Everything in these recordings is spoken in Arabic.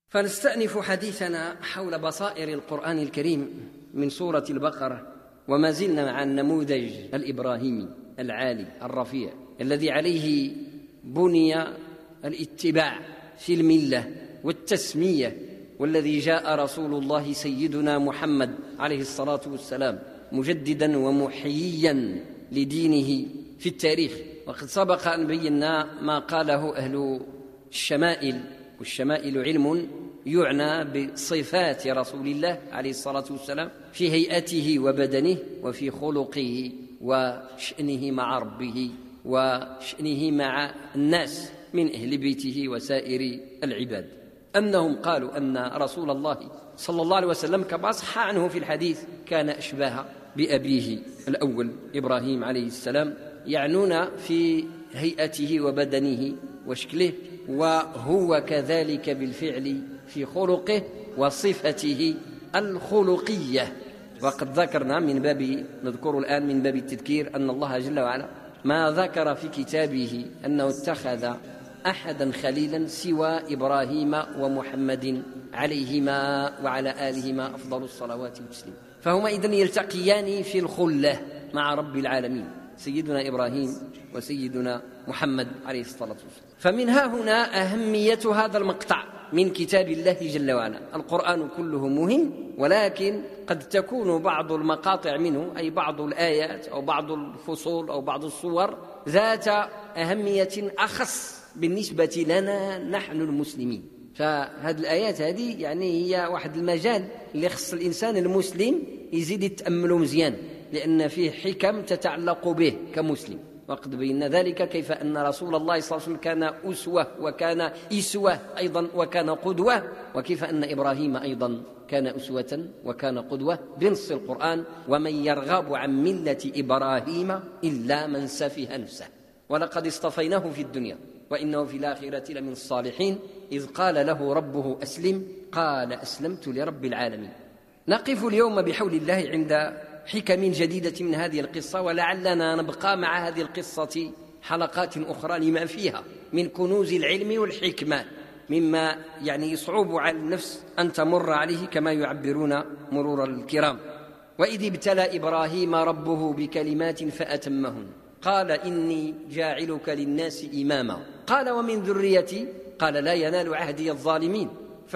فنستأنف حديثنا حول بصائر القرآن الكريم من سورة البقرة، وما زلنا مع النموذج الإبراهيمي العالي الرفيع الذي عليه بني الاتباع في الملة والتسمية، والذي جاء رسول الله سيدنا محمد عليه الصلاة والسلام مجددا ومحييا لدينه في التاريخ. وقد سبق أن بينا ما قاله أهل الشمائل، والشمائل علم يعنى بصفات رسول الله عليه الصلاة والسلام في هيئته وبدنه وفي خلقه وشأنه مع ربه وشأنه مع الناس من أهل بيته وسائر العباد. أنهم قالوا أن رسول الله صلى الله عليه وسلم كما صح عنه في الحديث كان أشبه بأبيه الأول إبراهيم عليه السلام، يعنون في هيئته وبدنه وشكله، وهو كذلك بالفعل في خلقه وصفته الخلقية. وقد ذكرنا نذكر الآن من باب التذكير أن الله جل وعلا ما ذكر في كتابه أنه اتخذ أحدا خليلا سوى إبراهيم ومحمد عليهما وعلى آلهما أفضل الصلوات والتسليم، فهما إذن يلتقيان في الخلة مع رب العالمين سيدنا إبراهيم وسيدنا محمد عليه الصلاة والسلام. فمنها هنا أهمية هذا المقطع من كتاب الله جل وعلا. القرآن كله مهم، ولكن قد تكون بعض المقاطع منه، أي بعض الآيات أو بعض الفصول أو بعض الصور، ذات أهمية أخص بالنسبة لنا نحن المسلمين. فهذه الآيات هذه يعني هي واحد المجال اللي خص الإنسان المسلم يزيد يتأمله مزيان، لأن فيه حكم تتعلق به كمسلم. وقد بينا ذلك كيف أن رسول الله صلى الله عليه وسلم كان أسوة وكان إسوة أيضا وكان قدوة، وكيف أن إبراهيم أيضا كان أسوة وكان قدوة بنص القرآن: ومن يرغب عن ملة إبراهيم إلا من سفه نفسه ولقد اصطفيناه في الدنيا وإنه في الآخرة لمن الصالحين إذ قال له ربه أسلم قال أسلمت لرب العالمين. نقف اليوم بحول الله عند حكم جديدة من هذه القصة، ولعلنا نبقى مع هذه القصة حلقات أخرى لما فيها من كنوز العلم والحكمة، مما يعني يصعب على النفس أن تمر عليه كما يعبرون مرور الكرام. وإذ ابتلى إبراهيم ربه بكلمات فأتمهن قال إني جاعلك للناس إماما قال ومن ذريتي قال لا ينال عهدي الظالمين.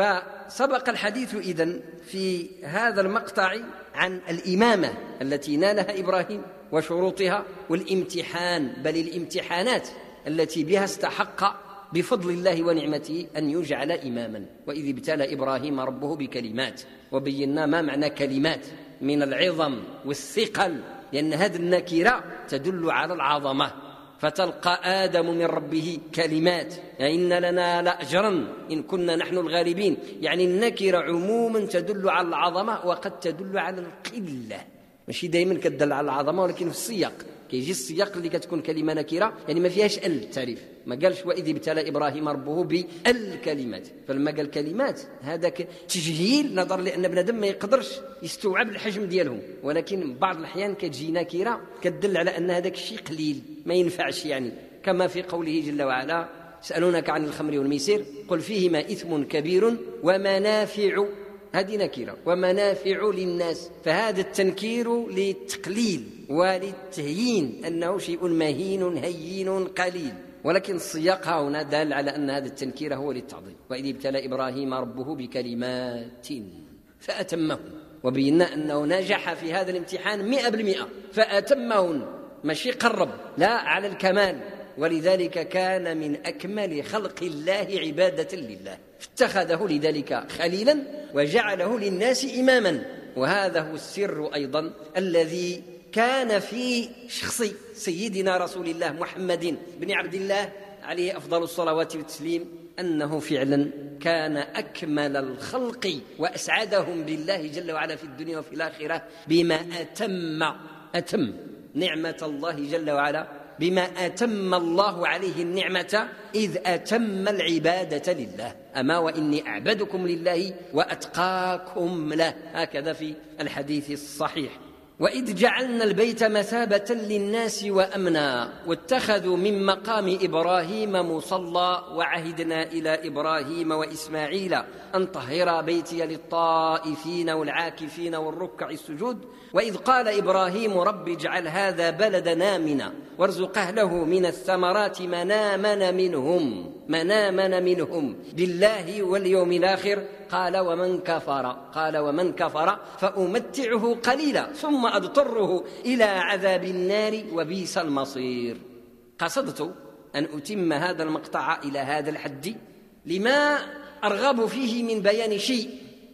فسبق الحديث إذن في هذا المقطع عن الإمامة التي نالها إبراهيم وشروطها، والامتحان بل الامتحانات التي بها استحق بفضل الله ونعمته أن يجعل إماما. وإذ ابتلى إبراهيم ربه بكلمات، وبينا ما معنى كلمات من العظم والثقل، لأن هذه النكرة تدل على العظمة. فتلقى آدم من ربه كلمات يعني إن لنا لأجرا إن كنا نحن الغالبين، يعني النكرة عموما تدل على العظمة وقد تدل على القلة، ماشي دائما كتدل على العظمة، ولكن في السياق كيجي السياق اللي كتكون كلمة نكرة يعني ما فيهاش التعريف. ما قالش وإذ ابتلى إبراهيم ربه بالكلمات، فلما قال كلمات هذاك تجهيل نظر، لأن بنادم ما يقدرش يستوعب الحجم ديالهم، ولكن بعض الأحيان كتجي نكرة كتدل على أن هذاك الشيء قليل ما ينفعش، يعني كما في قوله جل وعلا: يسألونك عن الخمر والميسر قل فيهما إثم كبير ومنافع، هذه نكرة، ومنافع للناس، فهذا التنكير للتقليل وللتهيين أنه شيء مهين هين قليل، ولكن السياق هنا دال على أن هذا التنكير هو للتعظيم. وإذ ابتلى إبراهيم ربه بكلمات فأتمهن، وبينا أنه نجح في هذا الامتحان 100%، فأتمهن ماشي قرب، لا على الكمال، ولذلك كان من أكمل خلق الله عبادة لله، فاتخذه لذلك خليلا وجعله للناس إماما. وهذا هو السر أيضا الذي كان في شخص سيدنا رسول الله محمد بن عبد الله عليه أفضل الصلوات والتسليم، أنه فعلا كان أكمل الخلق وأسعدهم بالله جل وعلا في الدنيا وفي الآخرة بما أتم نعمة الله جل وعلا، بما أتم الله عليه النعمة إذ أتم العبادة لله. أما وإني أعبدكم لله وأتقاكم له، هكذا في الحديث الصحيح. وإذ جعلنا البيت مثابة للناس وأمنا واتخذوا من مقام إبراهيم مصلى وعهدنا إلى إبراهيم وإسماعيل أن طهرا بيتي للطائفين والعاكفين والركع السجود وإذ قال إبراهيم رب اجعل هذا بلدنا آمنا وارزق أهله من الثمرات من آمن منهم بالله واليوم الآخر قال ومن كفر فأمتعه قليلا ثم أضطره إلى عذاب النار وبئس المصير. قصدت أن أتم هذا المقطع إلى هذا الحد لما أرغب فيه من بيان شيء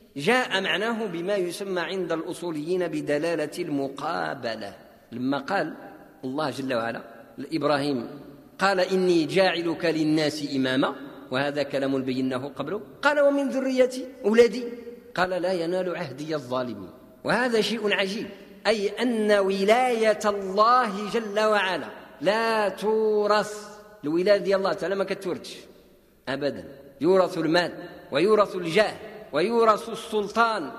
جاء معناه بما يسمى عند الأصوليين بدلالة المقابلة. لما قال الله جل وعلا لإبراهيم قال إني جاعلك للناس إماما، وهذا كلام بيناه قبله، قال ومن ذريتي أولادي، قال لا ينال عهدي الظالمين. وهذا شيء عجيب، أي أن ولاية الله جل وعلا لا تورث. الولاية ديال الله تعالى ما كتورثش أبدا، يورث المال ويورث الجاه ويورث السلطان،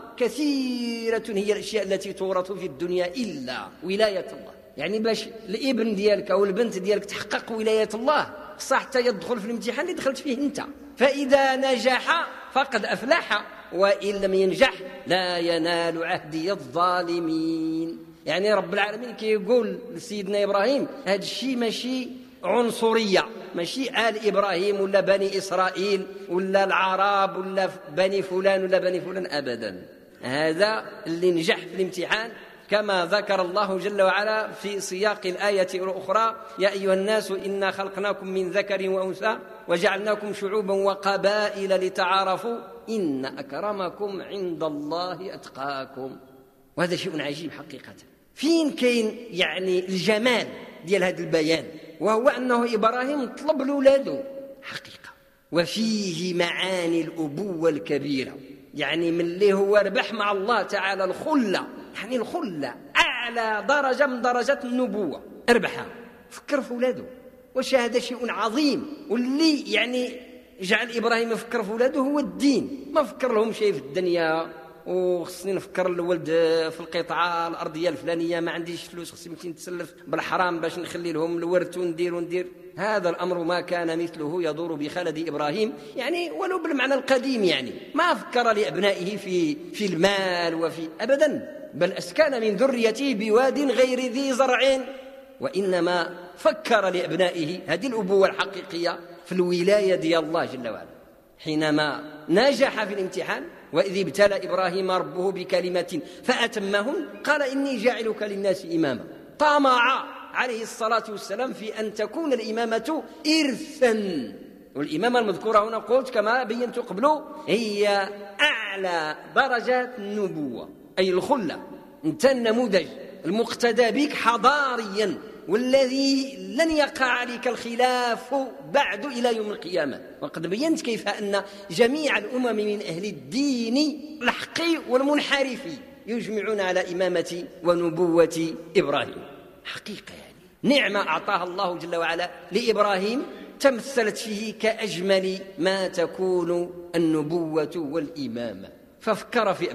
كثيرة هي الأشياء التي تورث في الدنيا إلا ولاية الله. يعني باش الابن ديالك أو البنت ديالك تحقق ولاية الله صح حتى يدخل في الامتحان اللي دخلت فيه انت، فإذا نجح فقد أفلح وإن لم ينجح لا ينال عهدي الظالمين. يعني رب العالمين كيقول لسيدنا إبراهيم هذا الشيء ماشي عنصرية، ماشي آل إبراهيم ولا بني إسرائيل ولا العرب ولا بني فلان ولا بني فلان أبدا، هذا اللي نجح في الامتحان كما ذكر الله جل وعلا في سياق الآية الأخرى يا أيها الناس إنا خلقناكم من ذكر وأنثى وجعلناكم شعوبا وقبائل لتعارفوا إن أكرمكم عند الله أتقاكم. وهذا شيء عجيب حقيقة. فين كاين يعني الجمال ديال هذا البيان، وهو أنه إبراهيم طلب لولاده حقيقة، وفيه معاني الأبوة الكبيرة. يعني من اللي هو ربح مع الله تعالى الخلة، يعني الخلة أعلى درجة من درجات النبوة ربحها، فكر في ولاده. وش هذا شيء عظيم، واللي يعني جعل إبراهيم يفكر في ولاده هو الدين، ما فكر لهم شيء في الدنيا وخصني نفكر الولد في القطعة الأرضية الفلانية، ما عنديش فلوس خصني نمشي نتسلف بالحرام باش نخلي لهم الورث وندير. هذا الأمر ما كان مثله يدور بخلد إبراهيم، يعني ولو بالمعنى القديم، يعني ما فكر لأبنائه في المال وفي أبدا، بل أسكن من ذريته بواد غير ذي زرع، وإنما فكر لأبنائه هذه الأبوة الحقيقية في الولاية ديال الله جل وعلا. حينما نجح في الامتحان وإذ ابتلى إبراهيم ربه بكلمات فأتمهن قال إني جاعلك للناس إماما. طمع عليه الصلاة والسلام في أن تكون الإمامة إرثا، والإمامة المذكورة هنا قلت كما بينت قبله هي أعلى درجات النبوة، أي الخلة. أنت النموذج المقتدى بك حضاريا، والذي لن يقع عليك الخلاف بعد إلى يوم القيامة. وقد بينت كيف أن جميع الأمم من أهل الدين الحقي والمنحرف يجمعون على إمامة ونبوة إبراهيم حقيقة. يعني نعمة أعطاها الله جل وعلا لإبراهيم تمثلت فيه كأجمل ما تكون النبوة والإمامة. ففكر في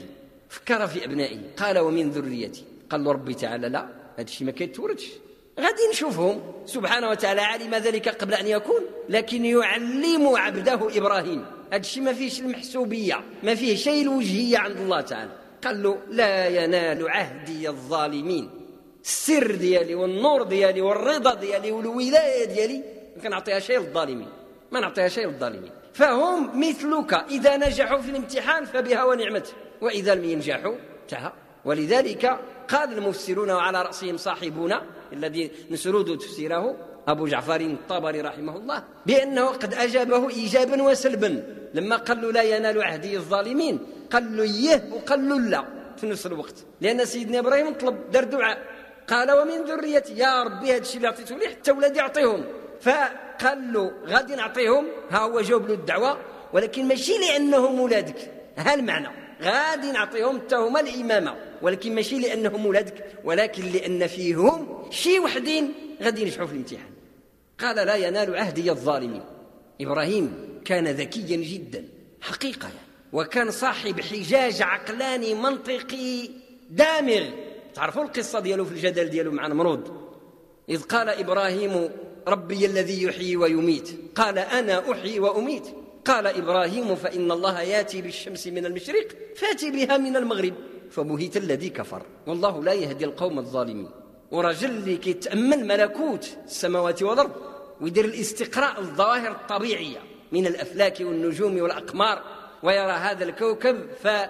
أبنائه قال ومن ذريتي، قال له ربي تعالى لا، هذا الشيء ما كيتورثش، غادي نشوفهم. سبحانه وتعالى علم ذلك قبل أن يكون، لكن يعلم عبده إبراهيم. هذا الشيء ما فيهش المحسوبية، ما فيه شيء الوجهية عند الله تعالى. قال له لا ينال عهدي الظالمين. السر ديالي والنور ديالي والرضا ديالي والولاية ديالي ما كنعطيها شيء للظالمين، ما نعطيها شيء للظالمين. فهم مثلك إذا نجحوا في الامتحان فبها ونعمته، وإذا لم ينجحوا انتهى. ولذلك قال المفسرون وعلى رأسهم صاحبنا الذي نسرد تفسيره أبو جعفر الطبري رحمه الله بأنه قد أجابه إيجابا وسلبا. لما قال له لا ينال عهدي الظالمين قال له يه وقال له لا في نفس الوقت، لأن سيدنا إبراهيم طلب دار دعاء، قال ومن ذريتي يا ربي هذا الشيء اللي عطيته لي حتى ولادي أعطيهم. فقال له غادي نعطيهم، ها هو جاوب له الدعوة، ولكن ماشي لأنهم ولادك، ها المعنى، غادي نعطيهم حتى هما الإمامة، ولكن ماشي لأنهم ولادك، ولكن لأن فيهم شي وحدين غادي ينجحوا في الامتحان. قال لا ينال عهدي الظالمين. إبراهيم كان ذكيا جدا حقيقة، وكان صاحب حجاج عقلاني منطقي دامغ تعرفوا القصة ديالو في الجدل ديالو مع نمرود، إذ قال إبراهيم ربي الذي يحيي ويميت، قال أنا أحيي وأميت. قال إبراهيم فإن الله ياتي بالشمس من المشرق فاتي بها من المغرب، فبهت الذي كفر والله لا يهدي القوم الظالمين. ورجل اللي كيتأمل ملكوت السماوات والأرض ويدير الاستقراء الظواهر الطبيعية من الأفلاك والنجوم والأقمار ويرى هذا الكوكب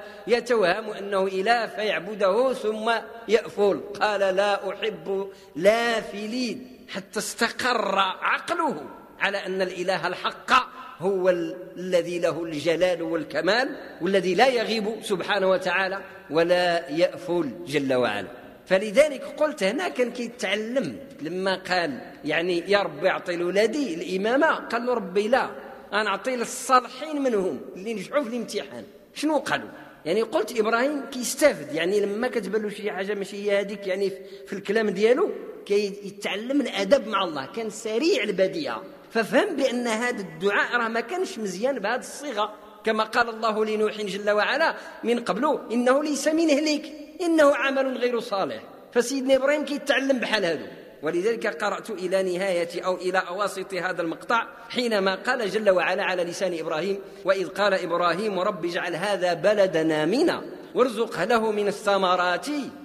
فيتوهم أنه إله فيعبده ثم يأفل. قال لا أحب لافلين، حتى استقر عقله على أن الإله الحق هو الذي له الجلال والكمال والذي لا يغيب سبحانه وتعالى ولا يأفل جل وعلا. فلذلك قلت هنا كان كيتعلم لما قال يعني يا ربي أعطي لولادي الإمامة، قال له ربي لا، أنا أعطي للصالحين منهم اللي نجحوا في الامتحان. شنو قالوا؟ يعني قلت إبراهيم كيستافد، يعني لما كتبان له شي حاجة ماشي هي هذيك يعني في الكلام ديالو كيتعلم الأدب مع الله، كان سريع البديهة، ففهم بأن هذا الدعاء راه ما كانش مزيان بهذه الصيغة، كما قال الله لنوح جل وعلا من قبله إنه ليس من أهلك إنه عمل غير صالح. فسيدنا إبراهيم كيتعلم بحال هذا. ولذلك قرأت إلى نهاية أو إلى أواسط هذا المقطع حينما قال جل وعلا على لسان إبراهيم وإذ قال إبراهيم رب اجعل هذا بلدنا آمنا وارزق له من الثمرات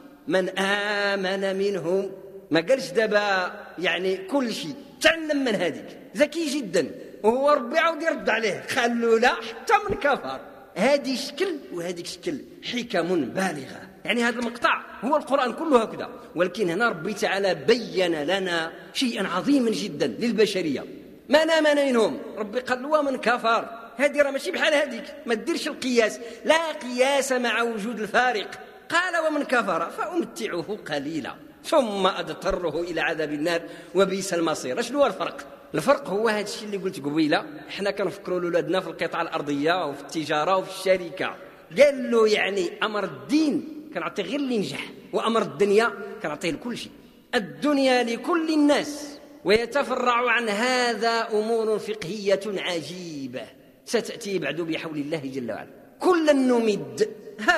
من آمن منهم. ما قالش دابا يعني كل شيء، تعلم من هذيك، ذكي جدا. وهو ربي عاود يرد عليه قال له لا حتى من كفر. هذه شكل وهذيك شكل، حكم بالغة. يعني هذا المقطع هو القرآن كله هكذا، ولكن هنا ربي تعالى بين لنا شيئا عظيما جدا للبشرية. ما آمن منهم، ربي قال له ومن كفر. هذه راه ماشي بحال هذيك، ما تديرش القياس، لا قياس مع وجود الفارق. قال ومن كفر فأمتعه قليلا ثم أضطره إلى عذاب النار وبئس المصير. شنو هو الفرق؟ الفرق هو هذا الشيء اللي قلت قبيله، احنا كنفكروا لولادنا في القطاع الأرضية وفي التجارة وفي الشركة. قال له يعني أمر الدين كنعطيه غير اللي نجح، وأمر الدنيا كنعطيه لكل شيء. الدنيا لكل الناس، ويتفرع عن هذا أمور فقهية عجيبة ستأتي بعد بحول الله جل وعلا. كلا نمد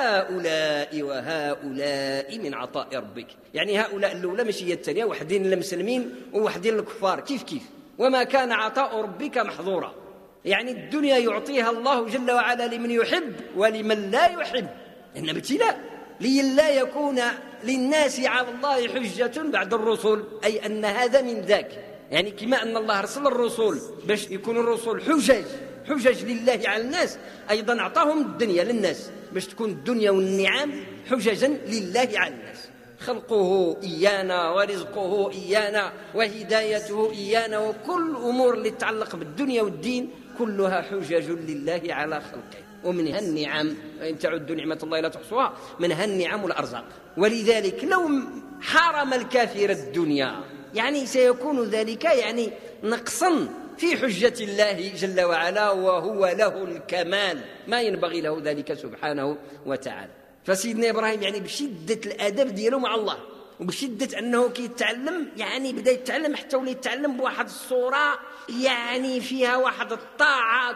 هؤلاء وهؤلاء من عطاء ربك. يعني هؤلاء الأولى ماشي هي الثانية، وحدين المسلمين ووحدين الكفار، كيف وما كان عطاء ربك محظورا. يعني الدنيا يعطيها الله جل وعلا لمن يحب ولمن لا يحب، إنما ابتلاء لئلا يكون للناس على الله حجة بعد الرسل، أي أن هذا من ذاك. يعني كما أن الله أرسل الرسل باش يكون الرسل حجج لله على الناس، أيضا أعطاهم الدنيا للناس باش تكون الدنيا والنعم حججا لله على الناس. خلقه إيانا ورزقه إيانا وهدايته إيانا، وكل أمور اللي تتعلق بالدنيا والدين كلها حجج لله على خلقه. ومنها النعم، وإن تعدوا نعمة الله لا تحصوها، منها النعم والأرزاق. ولذلك لو حرم الكافر الدنيا يعني سيكون ذلك يعني نقصا في حجة الله جل وعلا، وهو له الكمال، ما ينبغي له ذلك سبحانه وتعالى. فسيدنا إبراهيم يعني بشدة الأدب دياله مع الله، وبشدة أنه كيتعلم، يعني بدأ يتعلم حتى ولي يتعلم بواحد الصورة يعني فيها واحد الطاعة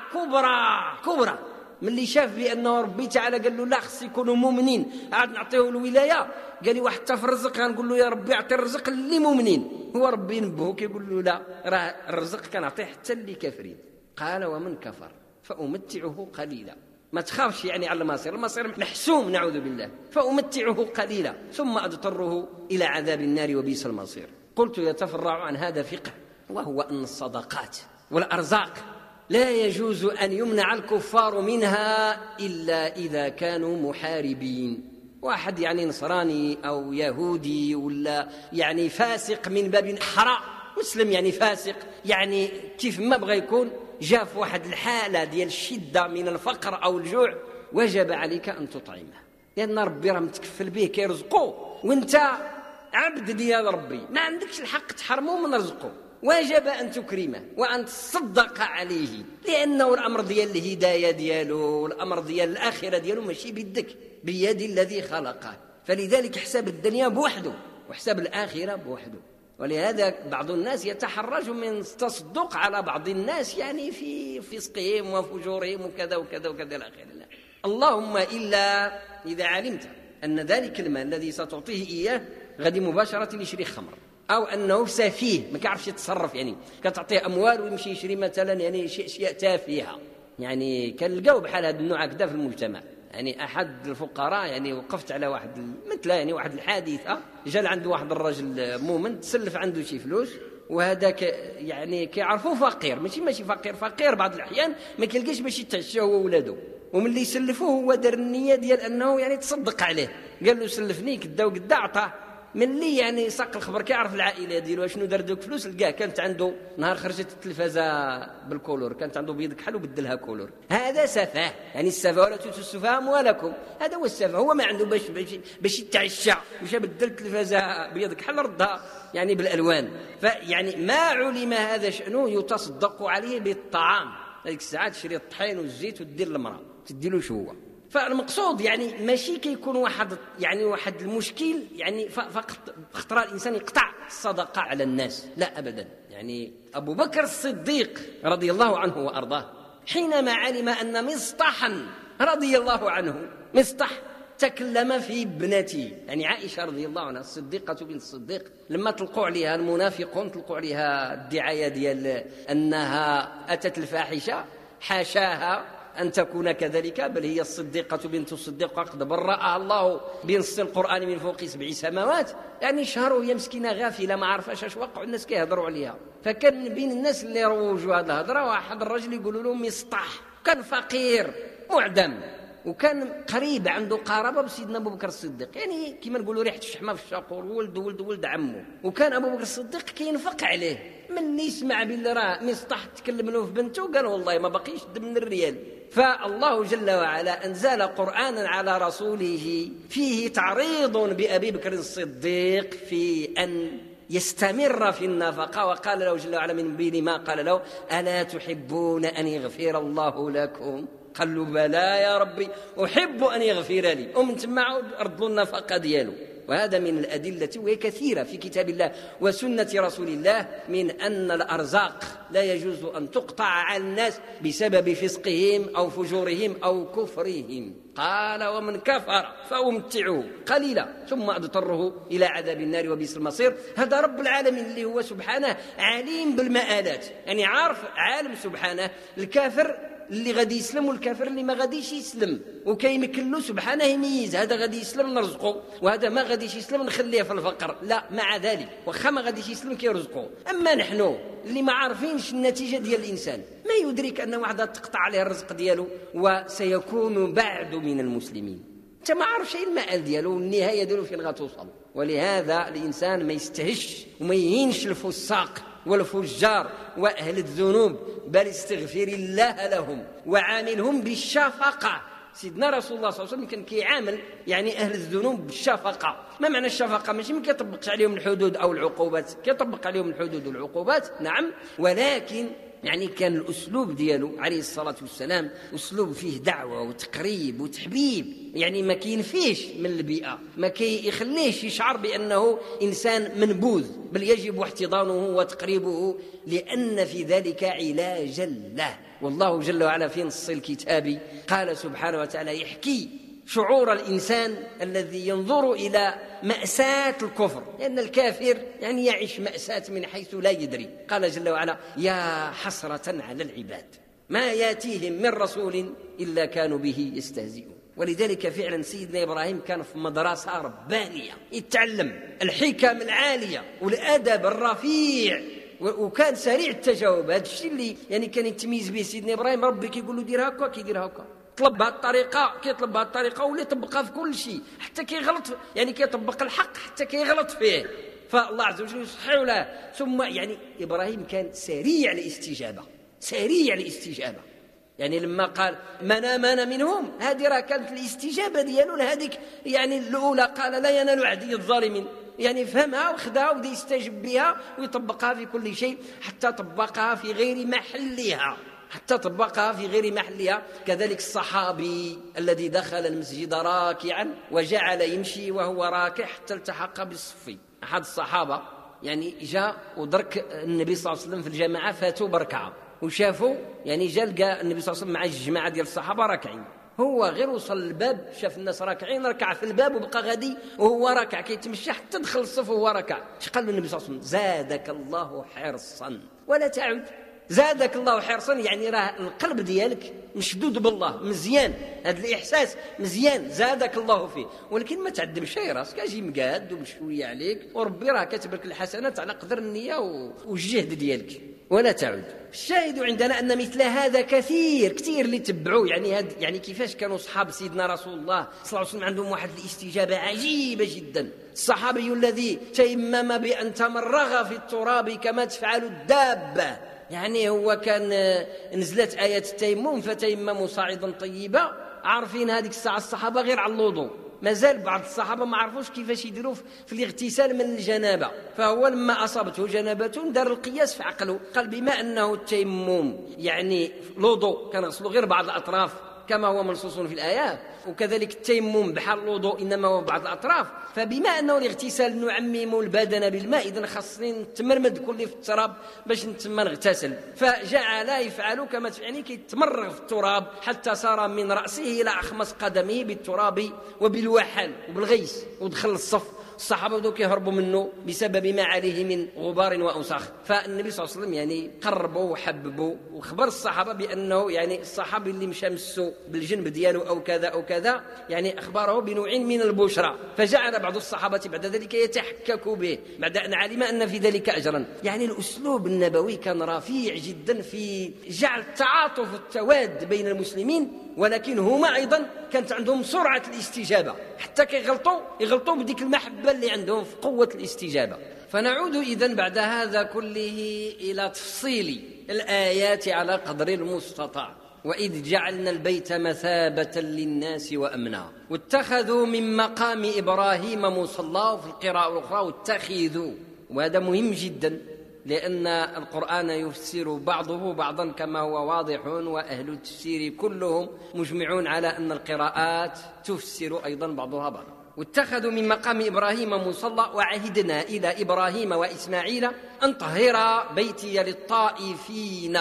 كبرى. من اللي شاف بأنه ربي تعالى قال له لا خص يكونوا مؤمنين، عاد نعطيه الولاية، قال لي واحد في الرزق غنقول له يا ربي اعطي الرزق اللي مؤمنين. هو ربي ينبهه كيقول له لا، راه الرزق كنعطيه حتى اللي كافرين. قال ومن كفر فأمتعه قليلا. ما تخافش يعني على المصير محسوم نعوذ بالله. فأمتعه قليلا ثم أضطره إلى عذاب النار وبئس المصير. قلت يتفرع عن هذا فقه، وهو أن الصدقات والأرزاق لا يجوز أن يمنع الكفار منها إلا إذا كانوا محاربين. واحد يعني نصراني أو يهودي ولا يعني فاسق من باب أحرى، مسلم يعني فاسق، يعني كيف ما بغى يكون جاء في واحد الحالة ديال الشدة من الفقر أو الجوع، وجب عليك أن تطعمه، لأن ربي راه متكفل به كيرزقه، وانت عبد ديال ربي ما عندكش الحق تحرمه من رزقه. واجب أن تكرمه وأن تصدق عليه، لأنه الأمر ديال الهداية ديالو والأمر ديال الآخرة ديالو ماشي بيدك، بيد الذي خلقه. فلذلك حساب الدنيا بوحده وحساب الآخرة بوحده. ولهذا بعض الناس يتحرج من التصدق على بعض الناس يعني في فسقهم وفجورهم وكذا وكذا وكذا إلى آخره. اللهم إلا إذا علمت أن ذلك المال الذي ستعطيه إياه غادي مباشرة يشري خمر، أو أنه سفيه ما كيعرفش يتصرف، يعني كتعطيه أموال ويمشي يشري مثلا يعني أشياء تافهة. يعني كنلقاو بحال هذا النوع هكذا في المجتمع. يعني أحد الفقراء يعني وقفت على واحد مثل يعني واحد الحادثة، جا عنده واحد الرجل مؤمن تسلف عنده شي فلوس، وهذاك يعني كيعرفوه فقير، ماشي فقير بعض الأحيان ما كيلقاش باش يتعشى هو وولادو، ومن اللي يسلفوه هو دار النية ديال أنه يعني تصدق عليه، قال له سلفني كدا وكدا عطاه. من اللي يعني ساق الخبر كيعرف العائله ديالو شنو دار دوك فلوس، لقاه كانت عنده نهار خرجت التلفازه بالكولور كانت عنده بيض كحل وبدلها كولور. هذا سفاه، يعني السفاه ولا تؤتوا السفهاء اموالكم، هذا هو السفاه. هو ما عنده باش يتعشى، مشى بدل التلفازه بيض كحل ردها يعني بالالوان. فيعني ما علم هذا شأنه يتصدق عليه بالطعام، هذيك الساعات تشري الطحين والزيت وتدير للمراه تديله شو. فالمقصود يعني ماشي كيكون واحد المشكل يعني فقط اختار الإنسان يقطع الصدقة على الناس، لا أبدا. يعني أبو بكر الصديق رضي الله عنه وأرضاه حينما علم أن مصطحا رضي الله عنه تكلم في ابنتي، يعني عائشة رضي الله عنها الصديقة بنت الصديق، لما تلقوا عليها المنافقون تلقوا عليها الدعاية ديال أنها أتت الفاحشة، حاشاها أن تكون كذلك، بل هي الصديقة بنت الصديق وقد برأها الله بنص القرآن من فوق 7 سماوات. يعني شهر وهي مسكينة غافلة ما عرفاش اش وقع، الناس كيهضروا عليها. فكان بين الناس اللي روجوا هذه الهضرة واحد الرجل يقولوا له مصطح، كان فقير معدم وكان قريب عنده قرابه بسيدنا ابو بكر الصديق، يعني كما نقولوا ريحه الشحمه في الشاقور، ولد عمه. وكان ابو بكر الصديق كينفق عليه، من يسمع باللي راه مصطح تكلم له في بنته قال والله ما بقيش من الريال. فالله جل وعلا انزل قرانا على رسوله فيه تعريض بابي بكر الصديق في ان يستمر في النفقه، وقال له جل وعلا من بين ما قال له الا تحبون ان يغفر الله لكم؟ قال له بلى يا ربي أحب أن يغفر لي، ومن ثم أرد له النفقة دياله. وهذا من الأدلة وهي كثيرة في كتاب الله وسنة رسول الله من أن الأرزاق لا يجوز أن تقطع على الناس بسبب فسقهم أو فجورهم أو كفرهم. قال ومن كفر فأمتعه قليلا ثم أضطره إلى عذاب النار وبئس المصير. هذا رب العالمين اللي هو سبحانه عليم بالمآلات، يعني عالم سبحانه الكافر اللي غادي يسلم والكافر اللي ما غاديش يسلم، وكيمكن له سبحانه يميز هذا غادي يسلم نرزقه وهذا ما غاديش يسلم نخليه في الفقر. لا، مع ذلك واخا ما غاديش يسلم كيرزقه. اما نحن اللي ما عارفينش النتيجه ديال الانسان، ما يدرك ان واحده تقطع عليه الرزق ديالو وسيكون بعد من المسلمين، انت ما عارف شيء المآل ديالو والنهايه ديالو فين غتوصل. ولهذا الانسان ما يستهش وما يهينش الفساق والفجار وأهل الذنوب، بل استغفر الله لهم وعاملهم بالشفقة. سيدنا رسول الله صلى الله عليه وسلم كان كيعامل يعني أهل الذنوب بالشفقة. ما معنى الشفقة؟ ماشي ما كيطبقش عليهم الحدود أو العقوبات، كيطبق عليهم الحدود والعقوبات نعم، ولكن يعني كان الأسلوب ديالو عليه الصلاة والسلام أسلوب فيه دعوة وتقريب وتحبيب، يعني ما كينفيش من البيئة، ما كيخليش يشعر بأنه إنسان منبوذ، بل يجب احتضانه وتقريبه، لأن في ذلك علاجا له. والله جل وعلا في نص الكتاب قال سبحانه وتعالى يحكي شعور الإنسان الذي ينظر إلى مأساة الكفر، لأن الكافر يعني يعيش مأساة من حيث لا يدري. قال جل وعلا يا حسرة على العباد ما ياتيهم من رسول إلا كانوا به يستهزئون. ولذلك فعلا سيدنا إبراهيم كان في مدرسة ربانية يتعلم الحكم العالية والأدب الرفيع، وكان سريع التجاوب. هذا الشيء اللي يعني كان يتميز به سيدنا إبراهيم، ربي كيقول له دير هكا كيدير هكا، طلب بهذه الطريقه كيطلب بهذه الطريقه، واللي يطبقها في كل شيء حتى كيغلط، يعني كيطبق الحق حتى كيغلط فيه، فالله عز وجل يصحح له. ثم يعني ابراهيم كان سريع الاستجابه، يعني لما قال من آمن منهم، هذه راه كانت الاستجابه ديالو لهذيك يعني الاولى، قال لا ينال عهدي الظالمين، يعني فهمها وخذها وبدا يستجب بها ويطبقها في كل شيء حتى طبقها في غير محلها. كذلك الصحابي الذي دخل المسجد راكعا وجعل يمشي وهو راكع حتى التحق بالصف. أحد الصحابة يعني جاء ودرك النبي صلى الله عليه وسلم في الجماعة فاتوا بركعة، وشافوا يعني جاء لقى النبي صلى الله عليه وسلم مع الجماعة ديال الصحابة راكعين، هو غير وصل الباب شاف الناس راكعين، ركع في الباب وبقى غادي وهو راكع كيتمشى حتى دخل الصف وهو راكع. اش قال له النبي صلى الله عليه وسلم؟ زادك الله حرصا ولا تعد. زادك الله حرصا يعني راه القلب ديالك مشدود بالله مزيان، هذا الإحساس مزيان، زادك الله فيه. ولكن ما تعذبش راسك، اجي مقاد وبشويه عليك، وربي راه كاتب لك الحسنات على قدر النية والجهد ديالك. ولا تعود. الشاهد عندنا أن مثل هذا كثير اللي تبعوه. يعني كيفاش كانوا صحاب سيدنا رسول الله صلى الله عليه وسلم عندهم واحد الاستجابة عجيبة جدا. الصحابي الذي تيمم بأن تمرغ في التراب كما تفعل الدابة، يعني هو كان نزلت آية التيمم فتيمموا صاعدا طيبا، عارفين هذيك الساعة الصحابة غير على الوضوء، مازال بعض الصحابة ما عرفوش كيفاش يديروا في الاغتسال من الجنابة. فهو لما أصابته جنابة دار القياس في عقله، قال بما أنه التيمم يعني الوضوء كان غسلوا غير بعض الأطراف كما هو منصوص في الآيات، وكذلك التيمم بحال الوضوء إنما هو بعض الأطراف، فبما أنه الاغتسال نعمم البدن بالماء، إذن خاصني نتمرمد كل في التراب باش نتم نغتسل. فجعل يفعل كما يعني كيتمرغ في التراب حتى صار من رأسه إلى أخمص قدمه بالتراب وبالوحل وبالغيث، ودخل الصف. الصحابة بدوا كيهربوا منه بسبب ما عليه من غبار وأوساخ. فالنبي صلى الله عليه وسلم يعني قربوا وحببوا وخبر الصحابة بأنه يعني الصحابي اللي مشى مسوا بالجنب دياله أو كذا أو كذا، يعني أخباره بنوع من البشرى. فجعل بعض الصحابة بعد ذلك يتحكك به بعد أن علم أن في ذلك أجرا. يعني الأسلوب النبوي كان رفيع جدا في جعل التعاطف والتواد بين المسلمين، ولكن هما أيضا كانت عندهم سرعة الاستجابة، حتى يغلطوا بديك المحبة اللي عندهم في قوة الاستجابة. فنعود إذن بعد هذا كله إلى تفصيل الآيات على قدر المستطاع. وإذ جعلنا البيت مثابة للناس وأمنا واتخذوا من مقام إبراهيم مصلى، في القراءة الأخرى واتخذوا. وهذا مهم جدا لأن القرآن يفسر بعضه بعضا كما هو واضح، وأهل التفسير كلهم مجمعون على أن القراءات تفسر أيضا بعضها بعضا. واتخذوا من مقام إبراهيم مصلى وعهدنا إلى إبراهيم وإسماعيل أن طهر بيتي للطائفين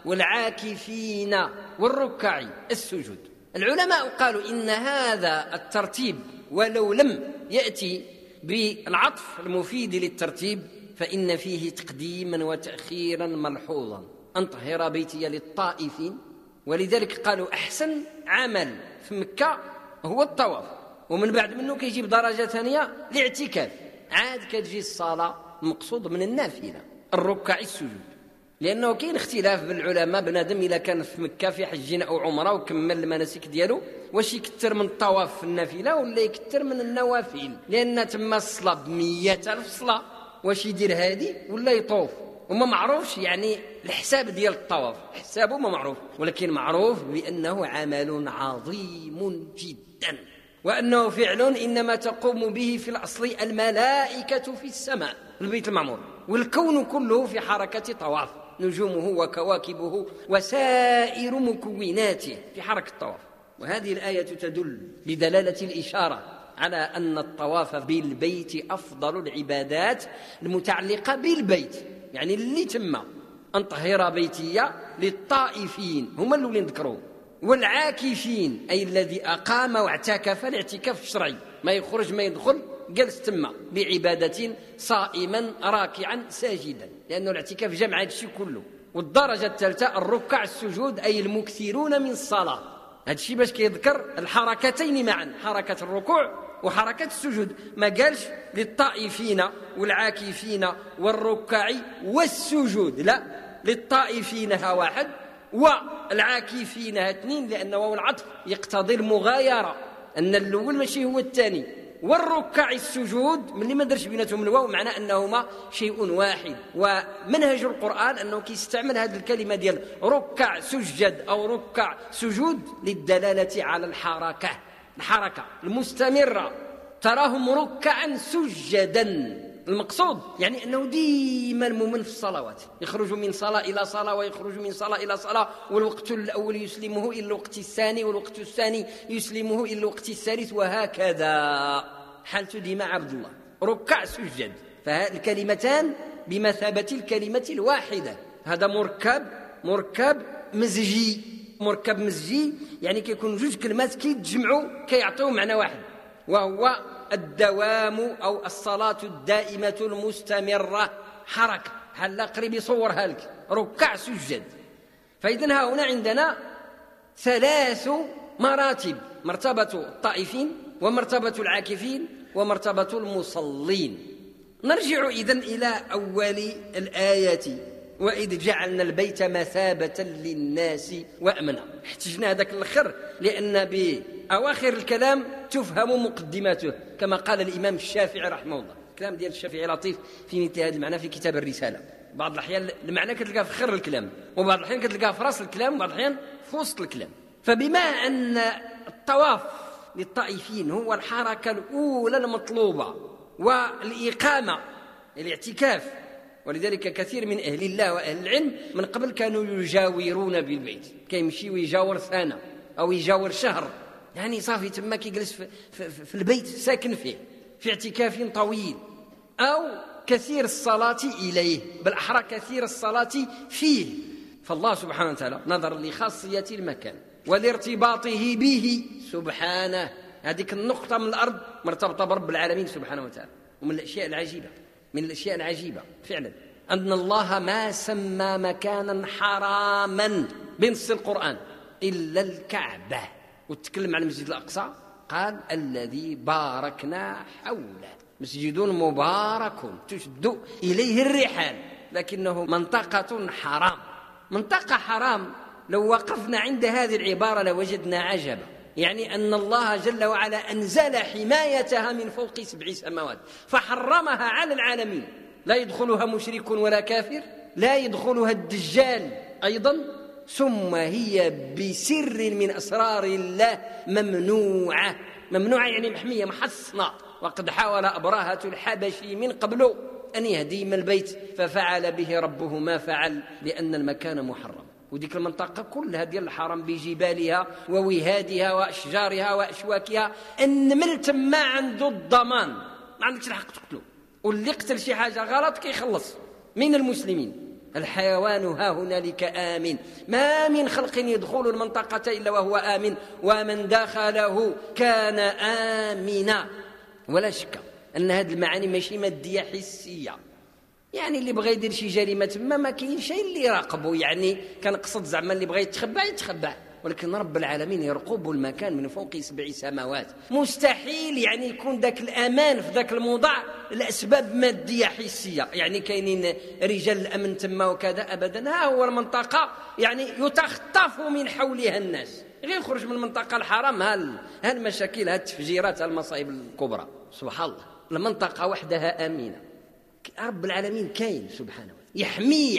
والعاكفين والركع السجود. العلماء قالوا إن هذا الترتيب ولو لم يأتي بالعطف المفيد للترتيب فإن فيه تقديما وتأخيرا ملحوظا. أن طهر بيتي للطائفين، ولذلك قالوا أحسن عمل في مكة هو الطواف، ومن بعد منه كيجيب درجة ثانية الاعتكاف، عاد كتجي الصلاة المقصود من النافلة الركع السجود. لأنه كاين اختلاف بالعلماء بنادم إلا كان في مكة في حج أو عمرة وكمل المناسك ديالو واش يكتر من الطواف في النافلة ولا يكتر من النوافل، لأن تم الصلاة ب100,000 صلاة، واش يدير هادي ولا يطوف؟ وما معروفش يعني الحساب ديال الطواف، حسابه ما معروف، ولكن معروف بأنه عمل عظيم جدا، وأنه فعل إنما تقوم به في الأصل الملائكة في السماء البيت المعمور، والكون كله في حركة طواف، نجومه وكواكبه وسائر مكوناته في حركة الطواف. وهذه الآية تدل بدلالة الإشارة على أن الطواف بالبيت أفضل العبادات المتعلقة بالبيت، يعني اللي تم أن طهر بيتي للطائفين هما اللي ذكروه، والعاكفين أي الذي أقام واعتكف الاعتكاف الشرعي، ما يخرج ما يدخل، جلس تم بعبادة صائما راكعا ساجدا، لأنه الاعتكاف جمع هذا الشيء كله. والدرجة الثالثة الركع السجود أي المكثرون من الصلاة، هذا الشيء باش كيذكر الحركتين معا، حركة الركوع وحركة السجود، ما قالش للطائفين والعاكفين والركع والسجود، لا، للطائفين ها واحد والعاكفين ها اثنين، لأن واو العطف يقتضي المغايرة، أن الأول ماشي هو الثاني، والركع السجود من اللي ما درش بيناتهم الواو معناه أنهما شيء واحد. ومنهج القرآن أنه كيستعمل هذه الكلمة ديال ركع سجد أو ركع سجود للدلالة على الحركة المستمرة، تراهم ركعا سجدا، المقصود يعني أنه ديما المؤمن في الصلوات يخرج من صلاة إلى صلاة ويخرج من صلاة إلى صلاة، والوقت الأول يسلمه إلى الوقت الثاني، والوقت الثاني يسلمه إلى الوقت الثالث، وهكذا حالته ديما عبد الله ركع سجد. فالكلمتان بمثابة الكلمة الواحدة، هذا مركب مزجي مركب مزجي، يعني كيكون جوج كلمات كيتجمعوا كيعطيو معنى واحد، وهو الدوام أو الصلاة الدائمة المستمرة، حركة بحال قريب يصورها لك، ركع سجد. فإذن ها هنا عندنا 3 مراتب: مرتبة الطائفين، ومرتبة العاكفين، ومرتبة المصلين. نرجع إذن إلى أول الآية: وإذ جعلنا البيت مثابة للناس وأمنا. احتجنا هذاك الأخر لأن بأواخر الكلام تفهم مقدماته، كما قال الإمام الشافعي رحمه الله. الكلام ديال الشافعي لطيف في مثل هذا المعنى في كتاب الرسالة. بعض الأحيان المعنى كتلقاه في آخر الكلام، وبعض الأحيان كتلقاه في رأس الكلام، وبعض الأحيان في وسط الكلام. فبما أن الطواف للطائفين هو الحركة الأولى المطلوبة والإقامة الاعتكاف، ولذلك كثير من أهل الله وأهل العلم من قبل كانوا يجاورون بالبيت، كيمشي ويجاور سنة أو يجاور شهر، يعني صافي تما كيجلس في البيت ساكن فيه في اعتكاف طويل، أو كثير الصلاة إليه، بالأحرى كثير الصلاة فيه. فالله سبحانه وتعالى نظر لخاصية المكان ولارتباطه به سبحانه، هذيك النقطة من الأرض مرتبطة برب العالمين سبحانه وتعالى. ومن الأشياء العجيبة فعلا أن الله ما سمى مكانا حراما بنص القرآن إلا الكعبة، وتكلم عن المسجد الأقصى قال الذي باركنا حوله مسجد مبارك تشد إليه الرحال، لكنه منطقة حرام. منطقة حرام لو وقفنا عند هذه العبارة لوجدنا عجبا، يعني أن الله جل وعلا أنزل حمايتها من فوق 7 سماوات فحرمها على العالمين، لا يدخلها مشرك ولا كافر، لا يدخلها الدجال أيضا، ثم هي بسر من أسرار الله ممنوعة يعني محمية محصنة. وقد حاول أبراهة الحبشي من قبل أن يهدم البيت ففعل به ربه ما فعل، لأن المكان محرم. وديك المنطقة كلها ديال الحرم بجبالها ووهادها وأشجارها وأشواكها، النمل تما عنده الضمان، ما عندكش الحق تقتله، واللي قتل شي حاجة غلط كيخلص من المسلمين. الحيوان ها هنالك آمن، ما من خلق يدخل المنطقة إلا وهو آمن، ومن دخله كان آمنا. ولا شك أن هذه المعاني ماشي مادية حسية، يعني اللي بغى يدير شي جريمه تما ما كاين شيء اللي يراقبه، يعني كنقصد زعما اللي بغى يتخبى، ولكن رب العالمين يرقب المكان من فوق 7 سماوات. مستحيل يعني يكون ذاك الأمان في ذاك الموضع الأسباب مادية حسية، يعني كاينين رجال الأمن تما وكذا، أبدا. ها هو المنطقة يعني يتخطف من حولها الناس، غير يخرج من المنطقة الحرام هالمشاكل، هالتفجيرات، هالمصائب الكبرى. سبحان الله، المنطقة وحدها آمنة، رب العالمين كاين سبحانه يحمي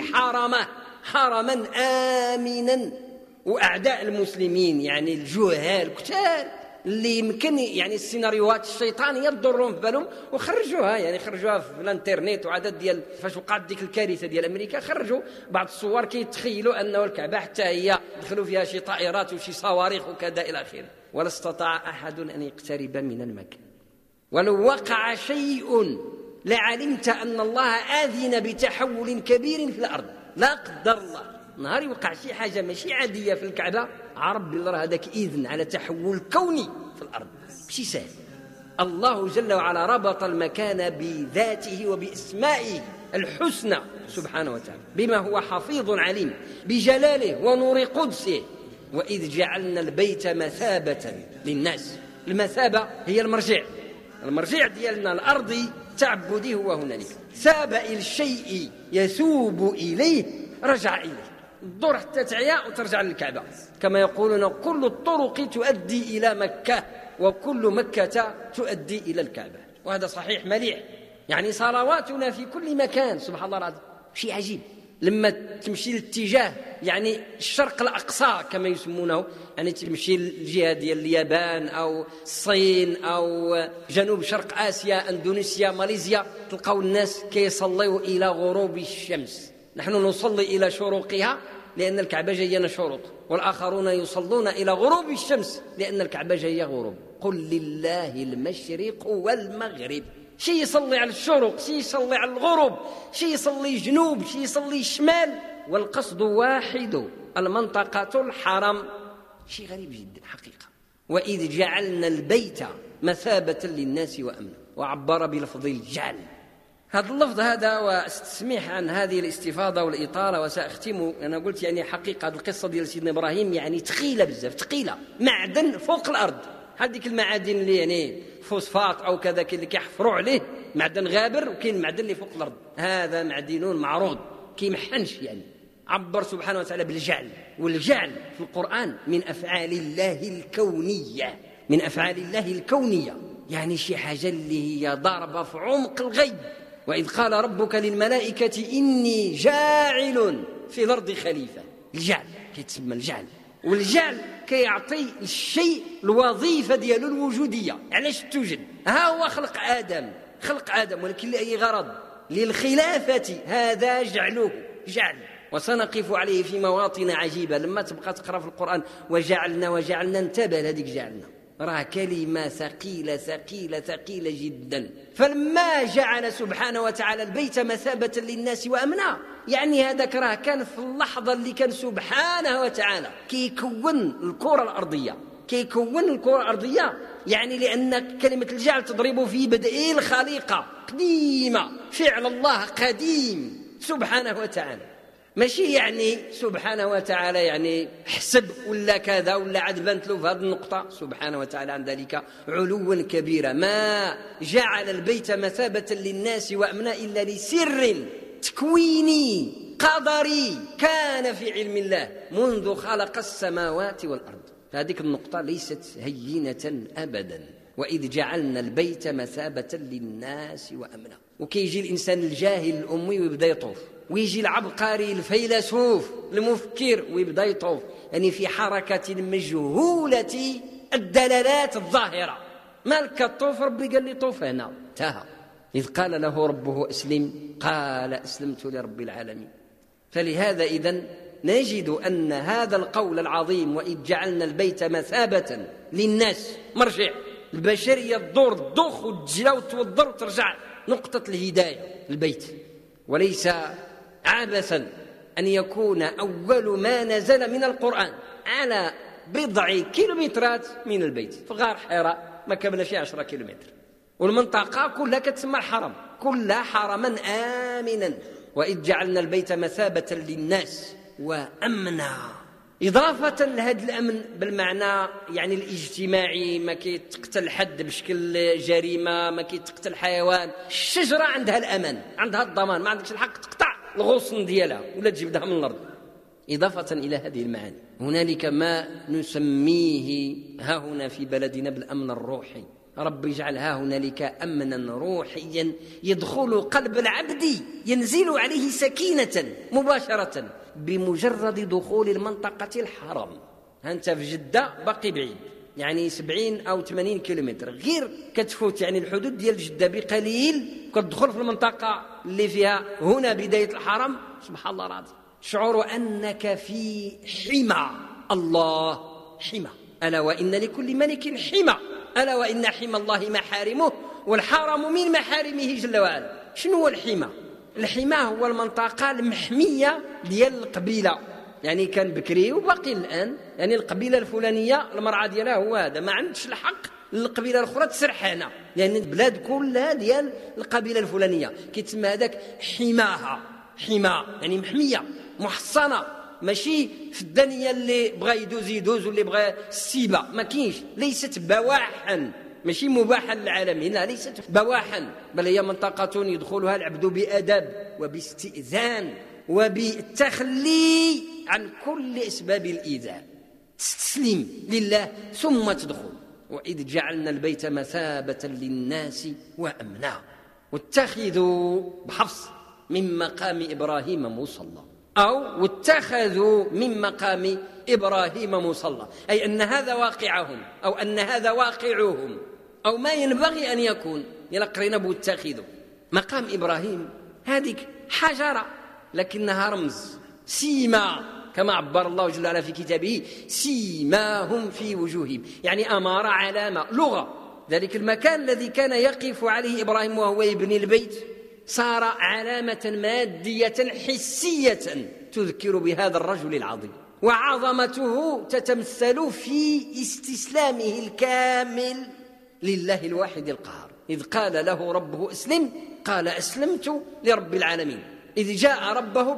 حرما آمنا. وأعداء المسلمين يعني الجهال كتار اللي يمكن يعني السيناريوهات الشيطانية تضرهم في بالهم وخرجوها، يعني خرجوها في الانترنت. وعدد ديال فاش وقعت ديك الكارثة ديال أمريكا خرجوا بعض الصور كيتخيلوا أنه الكعبة حتى هي دخلوا فيها شي طائرات وشي صواريخ وكذا إلى آخره، ولا استطاع أحد أن يقترب من المكان. ولو وقع شيء لعلمت أن الله آذن بتحول كبير في الأرض، لا قدر الله نهار يوقع شي حاجة ماشي عادية في الكعبة، عرب بالله هذاك إذن على تحول كوني في الأرض ماشي سهل. الله جل وعلا ربط المكان بذاته وبأسمائه الحسنى سبحانه وتعالى، بما هو حفيظ عليم، بجلاله ونور قدسه. وإذ جعلنا البيت مثابة للناس. المثابة هي المرجع ديالنا الأرضي تعبدي هو هنالك. ثاب إلى الشيء يثوب إليه رجع إليه، الدور حتى تعيا وترجع للكعبة، كما يقولون كل الطرق تؤدي إلى مكة وكل مكة تؤدي إلى الكعبة. وهذا صحيح مليح، يعني صلواتنا في كل مكان. سبحان الله العظيم، شيء عجيب لما تمشي للاتجاه يعني الشرق الأقصى كما يسمونه، يعني تمشي للجهة ديال اليابان أو الصين أو جنوب شرق آسيا، أندونيسيا، ماليزيا، تلقاو الناس كيصليوا إلى غروب الشمس. نحن نصلي إلى شروقها لأن الكعبة جاية شروق، والآخرون يصلون إلى غروب الشمس لأن الكعبة جاية غروب. قل لله المشرق والمغرب، شي يصلي على الشروق، شي يصلي على الغروب، شي يصلي جنوب، شي يصلي شمال، والقصد واحد المنطقة الحرم. شيء غريب جدا حقيقة. وإذ جعلنا البيت مثابة للناس وأمنا، وعبر بلفظ الجعل. هذا اللفظ هذا، واستسمح عن هذه الاستفاضة والإطالة وسأختم. أنا قلت يعني حقيقة القصة ديال سيدنا إبراهيم يعني ثقيلة بزاف، ثقيلة، معدن فوق الأرض. هذيك المعادن اللي يعني فوسفات أو كذا اللي كيحفروا عليه، معدن غابر، وكاين المعدن اللي فوق الأرض، هذا معدن معروض كيمحنش. يعني عبر سبحانه وتعالى بالجعل، والجعل في القرآن من أفعال الله الكونية، من أفعال الله الكونية، يعني شي حاجة اللي هي ضاربة في عمق الغيب. وإذ قال ربك للملائكة إني جاعل في الأرض خليفة. الجعل كيتسمى الجعل، والجعل كيعطي الشيء الوظيفة ديالو الوجودية. علاش توجد؟ ها هو خلق آدم، ولكن لأي غرض؟ للخلافة. هذا جعله جعل، وسنقف عليه في مواطن عجيبة. لما تبقى تقرأ في القرآن وجعلنا انتبه لهذيك جعلنا، راه كلمة ثقيلة ثقيلة ثقيلة جدا. فلما جعل سبحانه وتعالى البيت مثابة للناس وأمنا، يعني هذاك راه كان في اللحظة اللي كان سبحانه وتعالى كيكون الكرة الأرضية، يعني لأن كلمة الجعل تضرب في بدء الخليقة قديمة، فعل الله قديم سبحانه وتعالى. ماشي يعني سبحانه وتعالى يعني حسب ولا كذا ولا عاد بانت له في هذه النقطة. سبحانه وتعالى عن ذلك علوا كبيرا. ما جعل البيت مثابة للناس وأمنا إلا لسر تكويني قدري كان في علم الله منذ خلق السماوات والأرض. هذه النقطة ليست هينة أبدا. وإذ جعلنا البيت مثابة للناس وأمنا. وكيجي الإنسان الجاهل الأمي ويبدأ يطوف، ويجي العبقري الفيلسوف المفكر ويبدأ يطوف، يعني في حركة مجهولة الدلالات الظاهرة. مالك الطوف؟ ربي قال لي طوف هنا، تاها. إذ قال له ربه أسلم قال أسلمت لرب العالمين. فلهذا إذن نجد أن هذا القول العظيم وإذ جعلنا البيت مثابة للناس، مرجع البشرية تدور تضخ وتجرى وتوضر وترجع نقطة الهداية البيت. وليس عبثا أن يكون أول ما نزل من القرآن على بضع كيلومترات من البيت، في غار حراء ما كمل فيه 10 كيلومتر، والمنطقة كلها كتسمى الحرم، كلها حرما آمنا. وإذ جعلنا البيت مثابة للناس وأمنا، إضافة لهذا الأمن بالمعنى يعني الاجتماعي، ما كيتقتل حد بشكل جريمة، ما كيتقتل حيوان. الشجرة عندها الأمان، عندها الضمان، ما عندكش الحق تقطع الغصن ديالها ولا تجبدها من الأرض. إضافة إلى هذه المعاني هنالك ما نسميه ها هنا في بلدنا بالأمن الروحي. رب يجعل ها هنالك أمنا روحيا يدخل قلب العبد، ينزل عليه سكينة مباشرة بمجرد دخول المنطقة الحرم. أنت في جدة باقي بعيد، يعني 70 أو 80 كيلومتر، غير كتفوت يعني الحدود ديال جدة بقليل كتدخل في المنطقة اللي فيها هنا بداية الحرم. سبحان الله العظيم، شعور أنك في حمى الله، حمى. ألا وإن لكل ملك حمى، ألا وإن حمى الله محارمه، والحرم من محارمه جل وعلا. شنو هو الحمى؟ الحمى هو المنطقة المحمية ديال القبيلة، يعني كان بكري وباقي الآن، يعني القبيلة الفلانية المرعى ديالها هو هذا، ما عندش الحق القبيلة الأخرى تسرح هنا، لأن البلاد كلها ديال القبيلة الفلانية. كيتسمى هذاك حماها، حمى يعني محمية محصنة، ماشي في الدنيا اللي بغى يدوز واللي بغى السيبة، ما كاينش. ليست بواحا، ماشي مباحا للعالمين، لا، ليست بواحا، بل هي منطقة يدخلها العبد بأدب وباستئذان وبالتخلي عن كل أسباب الإيذاء، تستسلم لله ثم تدخل. وإذ جعلنا البيت مثابة للناس وأمنا واتخذوا بحفص من مقام إبراهيم مصلى، أو واتخذوا من مقام إبراهيم مصلى، أي أن هذا واقعهم أو أن هذا واقعهم أو ما ينبغي أن يكون. يلقرين بواتخذوا مقام إبراهيم، هذيك حجرة لكنها رمز، سيما كما عبر الله جل وعلا في كتابه سيماهم في وجوههم، يعني أمارة، علامة، لغة. ذلك المكان الذي كان يقف عليه إبراهيم وهو يبني البيت صار علامة مادية حسية تذكر بهذا الرجل العظيم. وعظمته تتمثل في استسلامه الكامل لله الواحد القهار. إذ قال له ربه أسلم قال أسلمت لرب العالمين. إذ جاء ربه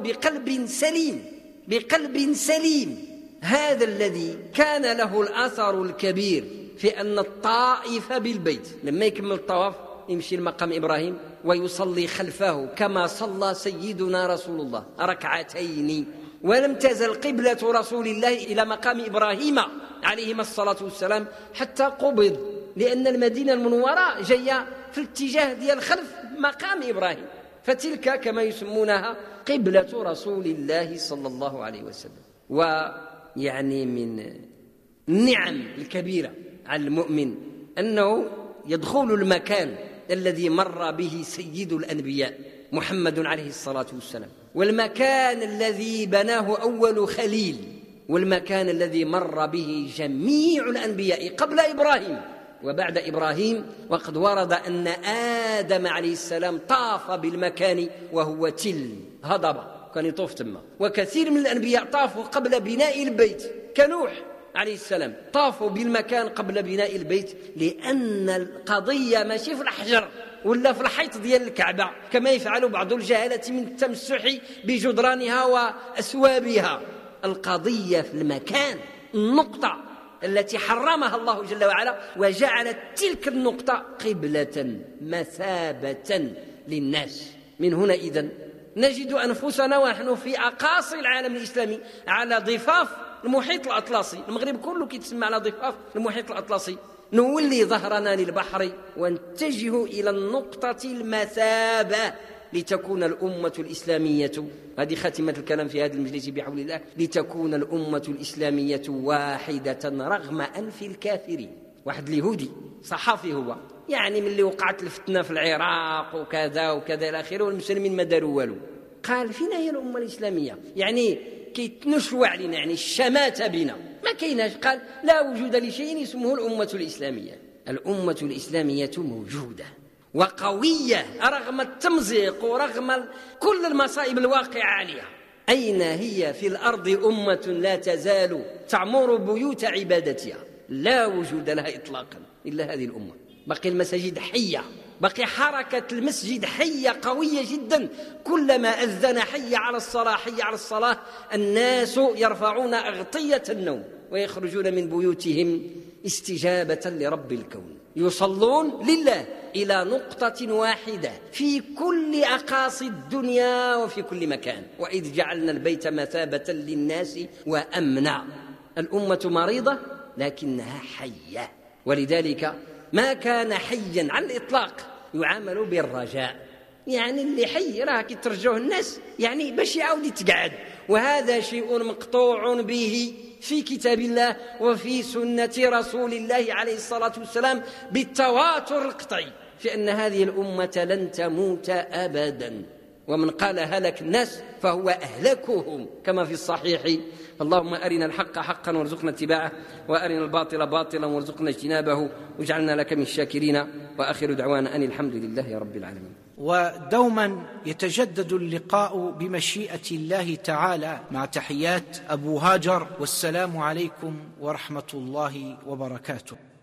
بقلب سليم. هذا الذي كان له الأثر الكبير في أن الطائف بالبيت لما يكمل الطواف يمشي لمقام إبراهيم ويصلي خلفه كما صلى سيدنا رسول الله ركعتين، ولم تزل قبلة رسول الله إلى مقام إبراهيم عليهما الصلاة والسلام حتى قبض، لأن المدينة المنورة جاية في الاتجاه ديال خلف مقام إبراهيم، فتلك كما يسمونها قبلة رسول الله صلى الله عليه وسلم. ويعني من النعم الكبيرة على المؤمن أنه يدخل المكان الذي مر به سيد الأنبياء محمد عليه الصلاة والسلام، والمكان الذي بناه أول خليل، والمكان الذي مر به جميع الأنبياء قبل إبراهيم وبعد إبراهيم. وقد ورد أن آدم عليه السلام طاف بالمكان وهو تل هضبة كان يطوف تما، وكثير من الأنبياء طافوا قبل بناء البيت كنوح عليه السلام طافوا بالمكان قبل بناء البيت، لأن القضية ماشي في الحجر ولا في الحيط ديال الكعبة كما يفعل بعض الجهلة من التمسح بجدرانها وأسوابها. القضية في المكان، النقطة التي حرمها الله جل وعلا وجعلت تلك النقطة قبلة مثابة للناس. من هنا إذن نجد أنفسنا ونحن في أقاصي العالم الإسلامي على ضفاف المحيط الأطلسي، المغرب كله كيتسمى على ضفاف المحيط الأطلسي، نولي ظهرنا للبحر ونتجه إلى النقطة المثابة لتكون الأمة الإسلامية، هذه خاتمة الكلام في هذا المجلس بحول الله، لتكون الأمة الإسلامية واحدة رغم أنف الكافرين. واحد اليهودي صحافي هو، يعني من اللي وقعت الفتنة في العراق وكذا وكذا إلى آخره، والمسلمين ما داروا والو، قال فينا هي الأمة الإسلامية؟ يعني كيتنشوا علينا، يعني الشماتة بنا ما كيناش. قال لا وجود لشيء اسمه الأمة الإسلامية. الأمة الإسلامية موجودة وقوية رغم التمزيق ورغم كل المصائب الواقعة عليها. أين هي في الأرض أمة لا تزال تعمر بيوت عبادتها؟ لا وجود لها إطلاقا إلا هذه الأمة. باقي المساجد حية، باقي حركة المسجد حية قوية جدا، كلما أذن حي على الصلاة حي على الصلاة الناس يرفعون أغطية النوم ويخرجون من بيوتهم استجابة لرب الكون، يصلون لله إلى نقطة واحدة في كل أقاصي الدنيا وفي كل مكان. وإذ جعلنا البيت مثابة للناس وأمنا. الأمة مريضة لكنها حية، ولذلك ما كان حيا على الإطلاق يعامل بالرجاء، يعني اللي حي راه كيترجوه الناس يعني باش يعاود يتقعد، وهذا شيء مقطوع به في كتاب الله وفي سنة رسول الله عليه الصلاة والسلام بالتواتر القطعي في أن هذه الأمة لن تموت أبدا. ومن قال هلك الناس فهو أهلكهم كما في الصحيح. اللهم أرنا الحق حقا وارزقنا اتباعه، وأرنا الباطل باطلا وارزقنا اجتنابه، واجعلنا لك من الشاكرين. وآخر دعوانا أن الحمد لله رب العالمين. ودوما يتجدد اللقاء بمشيئة الله تعالى، مع تحيات أبو هاجر، والسلام عليكم ورحمة الله وبركاته.